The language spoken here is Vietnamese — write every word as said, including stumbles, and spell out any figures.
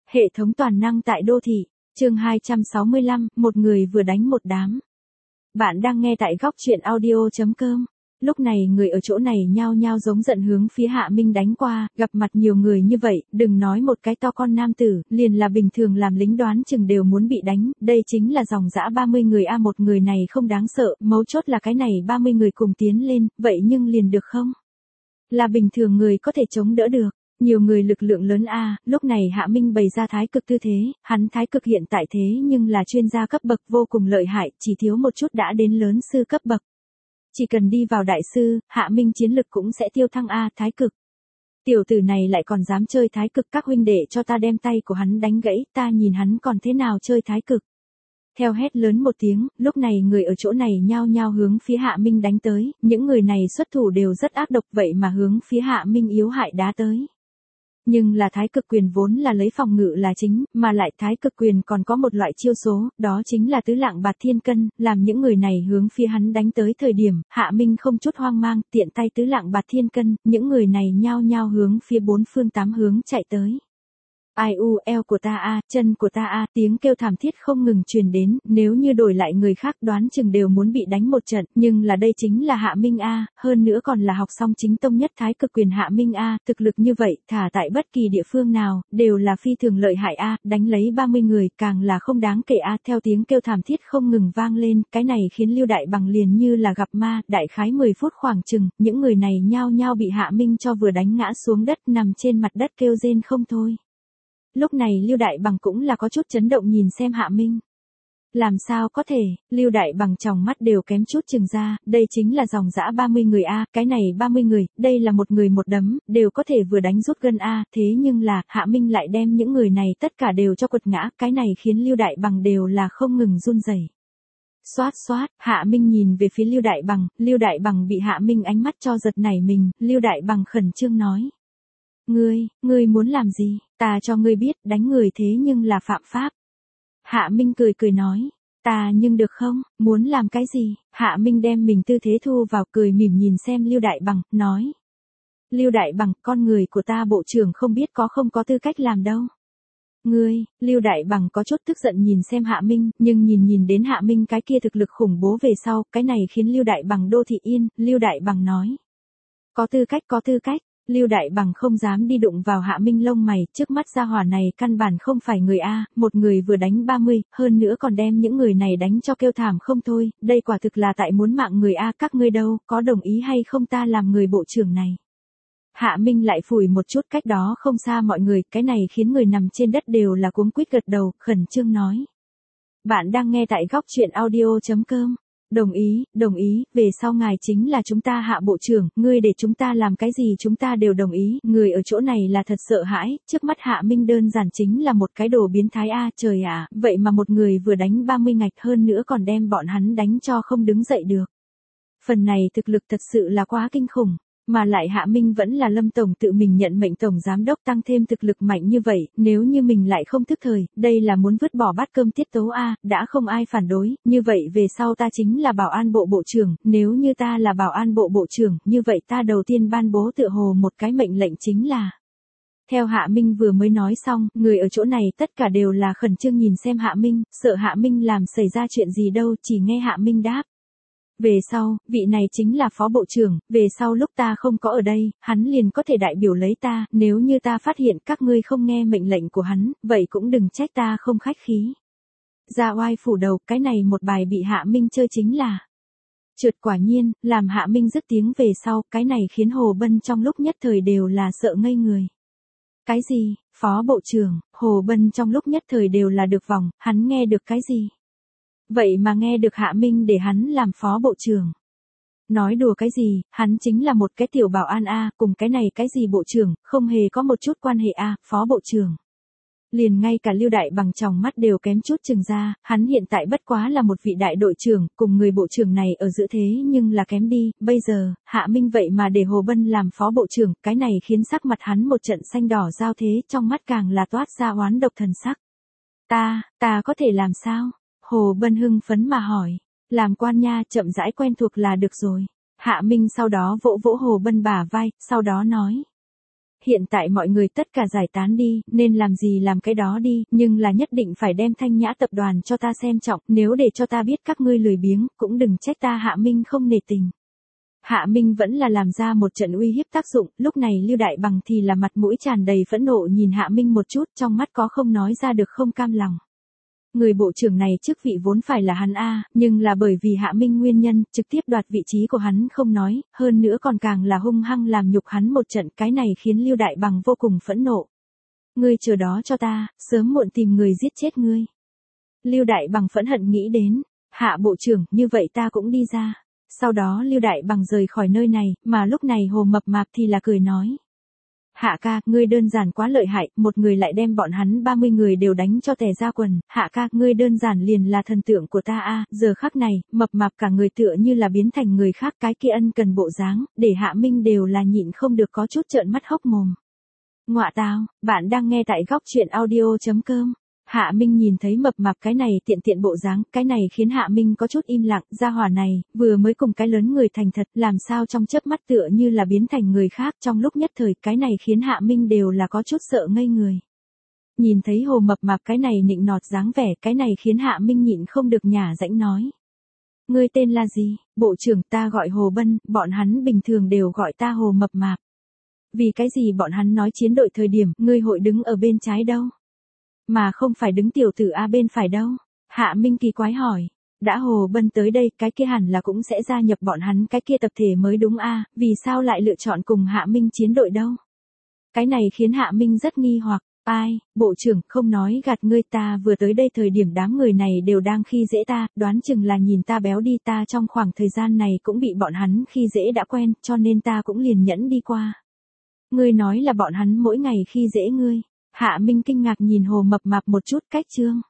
Hệ thống toàn năng tại đô thị, chương hai trăm sáu mươi lăm, một người vừa đánh một đám. Bạn đang nghe tại góc truyện audio chấm com. Lúc này người ở chỗ này nhao nhao giống giận hướng phía Hạ Minh đánh qua, gặp mặt nhiều người như vậy, đừng nói một cái to con nam tử, liền là bình thường làm lính đoán chừng đều muốn bị đánh, đây chính là dòng dã ba mươi người a một người này không đáng sợ, mấu chốt là cái này ba mươi người cùng tiến lên, vậy nhưng liền được không? Là bình thường người có thể chống đỡ được. Nhiều người lực lượng lớn a, lúc này Hạ Minh bày ra thái cực tư thế, hắn thái cực hiện tại thế nhưng là chuyên gia cấp bậc vô cùng lợi hại, chỉ thiếu một chút đã đến lớn sư cấp bậc. Chỉ cần đi vào đại sư, Hạ Minh chiến lực cũng sẽ tiêu thăng a, thái cực. Tiểu tử này lại còn dám chơi thái cực, các huynh đệ cho ta đem tay của hắn đánh gãy, ta nhìn hắn còn thế nào chơi thái cực. Theo hét lớn một tiếng, lúc này người ở chỗ này nhao nhao hướng phía Hạ Minh đánh tới, những người này xuất thủ đều rất ác độc vậy mà hướng phía Hạ Minh yếu hại đá tới. Nhưng là thái cực quyền vốn là lấy phòng ngự là chính, mà lại thái cực quyền còn có một loại chiêu số, đó chính là tứ lạng bạt thiên cân, làm những người này hướng phía hắn đánh tới thời điểm, Hạ Minh không chút hoang mang, tiện tay tứ lạng bạt thiên cân, những người này nhao nhao hướng phía bốn phương tám hướng chạy tới. Ai u, eo của ta a, chân của ta a, tiếng kêu thảm thiết không ngừng truyền đến, nếu như đổi lại người khác đoán chừng đều muốn bị đánh một trận, nhưng là đây chính là Hạ Minh a, hơn nữa còn là học xong chính tông nhất thái cực quyền Hạ Minh a, thực lực như vậy, thả tại bất kỳ địa phương nào, đều là phi thường lợi hại a, đánh lấy ba mươi người, càng là không đáng kể a, theo tiếng kêu thảm thiết không ngừng vang lên, cái này khiến Lưu Đại Bằng liền như là gặp ma, đại khái mười phút khoảng chừng, những người này nhao nhao bị Hạ Minh cho vừa đánh ngã xuống đất, nằm trên mặt đất kêu rên không thôi. Lúc này Lưu Đại Bằng cũng là có chút chấn động nhìn xem Hạ Minh. Làm sao có thể, Lưu Đại Bằng tròng mắt đều kém chút chừng ra, đây chính là dòng dã ba mươi người a, cái này ba mươi người, đây là một người một đấm, đều có thể vừa đánh rút gân a, thế nhưng là, Hạ Minh lại đem những người này tất cả đều cho quật ngã, cái này khiến Lưu Đại Bằng đều là không ngừng run rẩy. Xoát xoát, Hạ Minh nhìn về phía Lưu Đại Bằng, Lưu Đại Bằng bị Hạ Minh ánh mắt cho giật nảy mình, Lưu Đại Bằng khẩn trương nói. Ngươi, ngươi muốn làm gì, ta cho ngươi biết, đánh người thế nhưng là phạm pháp. Hạ Minh cười cười nói, ta nhưng được không, muốn làm cái gì, Hạ Minh đem mình tư thế thu vào cười mỉm nhìn xem Lưu Đại Bằng, nói. Lưu Đại Bằng, con người của ta bộ trưởng không biết có không có tư cách làm đâu. Ngươi, Lưu Đại Bằng có chút tức giận nhìn xem Hạ Minh, nhưng nhìn nhìn đến Hạ Minh cái kia thực lực khủng bố về sau, cái này khiến Lưu Đại Bằng đô thị yên, Lưu Đại Bằng nói. Có tư cách có tư cách. Lưu Đại Bằng không dám đi đụng vào Hạ Minh lông mày, trước mắt gia hỏa này căn bản không phải người a, một người vừa đánh ba mươi, hơn nữa còn đem những người này đánh cho kêu thảm không thôi, đây quả thực là tại muốn mạng người a, các ngươi đâu, có đồng ý hay không ta làm người bộ trưởng này. Hạ Minh lại phủi một chút cách đó không xa mọi người, cái này khiến người nằm trên đất đều là cuống quýt gật đầu, khẩn trương nói. Bạn đang nghe tại góc truyện audio chấm com. Đồng ý, đồng ý, về sau ngài chính là chúng ta Hạ bộ trưởng, ngươi để chúng ta làm cái gì chúng ta đều đồng ý, người ở chỗ này là thật sợ hãi, trước mắt Hạ Minh đơn giản chính là một cái đồ biến thái a, trời ạ, vậy mà một người vừa đánh ba mươi ngạch hơn nữa còn đem bọn hắn đánh cho không đứng dậy được. Phần này thực lực thật sự là quá kinh khủng. Mà lại Hạ Minh vẫn là Lâm Tổng tự mình nhận mệnh Tổng Giám Đốc tăng thêm thực lực mạnh như vậy, nếu như mình lại không thức thời, đây là muốn vứt bỏ bát cơm tiết tấu a, đã không ai phản đối, như vậy về sau ta chính là bảo an bộ bộ trưởng, nếu như ta là bảo an bộ bộ trưởng, như vậy ta đầu tiên ban bố tựa hồ một cái mệnh lệnh chính là. Theo Hạ Minh vừa mới nói xong, người ở chỗ này tất cả đều là khẩn trương nhìn xem Hạ Minh, sợ Hạ Minh làm xảy ra chuyện gì đâu, chỉ nghe Hạ Minh đáp. Về sau, vị này chính là phó bộ trưởng, về sau lúc ta không có ở đây, hắn liền có thể đại biểu lấy ta, nếu như ta phát hiện các ngươi không nghe mệnh lệnh của hắn, vậy cũng đừng trách ta không khách khí. Ra oai phủ đầu, cái này một bài bị Hạ Minh chơi chính là. Trượt quả nhiên, làm Hạ Minh dứt tiếng về sau, cái này khiến Hồ Bân trong lúc nhất thời đều là sợ ngây người. Cái gì, phó bộ trưởng, Hồ Bân trong lúc nhất thời đều là được vòng, hắn nghe được cái gì? Vậy mà nghe được Hạ Minh để hắn làm phó bộ trưởng. Nói đùa cái gì, hắn chính là một cái tiểu bảo an a, cùng cái này cái gì bộ trưởng, không hề có một chút quan hệ a, phó bộ trưởng. Liền ngay cả Lưu Đại Bằng tròng mắt đều kém chút chừng ra, hắn hiện tại bất quá là một vị đại đội trưởng, cùng người bộ trưởng này ở giữa thế nhưng là kém đi, bây giờ, Hạ Minh vậy mà để Hồ Bân làm phó bộ trưởng, cái này khiến sắc mặt hắn một trận xanh đỏ giao thế, trong mắt càng là toát ra oán độc thần sắc. Ta, ta có thể làm sao? Hồ Bân hưng phấn mà hỏi, làm quan nha chậm rãi quen thuộc là được rồi. Hạ Minh sau đó vỗ vỗ Hồ Bân bả vai, sau đó nói. hiện tại mọi người tất cả giải tán đi, nên làm gì làm cái đó đi, nhưng là nhất định phải đem Thanh Nhã tập đoàn cho ta xem trọng, nếu để cho ta biết các ngươi lười biếng, cũng đừng trách ta Hạ Minh không nể tình. Hạ Minh vẫn là làm ra một trận uy hiếp tác dụng, lúc này Lưu Đại Bằng thì là mặt mũi tràn đầy phẫn nộ nhìn Hạ Minh một chút, trong mắt có không nói ra được không cam lòng. Người bộ trưởng này chức vị vốn phải là hắn a, nhưng là bởi vì Hạ Minh nguyên nhân, trực tiếp đoạt vị trí của hắn không nói, hơn nữa còn càng là hung hăng làm nhục hắn một trận, cái này khiến Lưu Đại Bằng vô cùng phẫn nộ. Ngươi chờ đó cho ta, sớm muộn tìm người giết chết ngươi. Lưu Đại Bằng phẫn hận nghĩ đến, Hạ bộ trưởng, như vậy ta cũng đi ra. Sau đó Lưu Đại Bằng rời khỏi nơi này, mà lúc này Hồ Mập Mạp thì là cười nói. Hạ ca, ngươi đơn giản quá lợi hại, một người lại đem bọn hắn ba mươi người đều đánh cho tè ra quần, Hạ ca, ngươi đơn giản liền là thần tượng của ta a. Giờ khắc này, Mập Mạp cả người tựa như là biến thành người khác, cái kia ân cần bộ dáng, để Hạ Minh đều là nhịn không được có chút trợn mắt hốc mồm. Ngọa tào, bạn đang nghe tại góc truyện audio chấm com. Hạ Minh nhìn thấy Mập Mạp cái này tiện tiện bộ dáng, cái này khiến Hạ Minh có chút im lặng, gia hỏa này, vừa mới cùng cái lớn người thành thật, làm sao trong chớp mắt tựa như là biến thành người khác, trong lúc nhất thời, cái này khiến Hạ Minh đều là có chút sợ ngây người. Nhìn thấy Hồ Mập Mạp cái này nịnh nọt dáng vẻ, cái này khiến Hạ Minh nhịn không được nhả rãnh nói. Ngươi tên là gì? Bộ trưởng, ta gọi Hồ Bân, bọn hắn bình thường đều gọi ta Hồ Mập Mạp. Vì cái gì bọn hắn nói chiến đội thời điểm, ngươi hội đứng ở bên trái đâu? Mà không phải đứng tiểu tử A bên phải đâu. Hạ Minh kỳ quái hỏi. Đã Hồ Bân tới đây, cái kia hẳn là cũng sẽ gia nhập bọn hắn cái kia tập thể mới đúng a, vì sao lại lựa chọn cùng Hạ Minh chiến đội đâu? Cái này khiến Hạ Minh rất nghi hoặc. Ai, bộ trưởng, không nói gạt ngươi, ta vừa tới đây thời điểm đám người này đều đang khi dễ ta, đoán chừng là nhìn ta béo đi, ta trong khoảng thời gian này cũng bị bọn hắn khi dễ đã quen, cho nên ta cũng liền nhẫn đi qua. Ngươi nói là bọn hắn mỗi ngày khi dễ ngươi. Hạ Minh kinh ngạc nhìn Hồ Mập Mạp một chút, cách chương.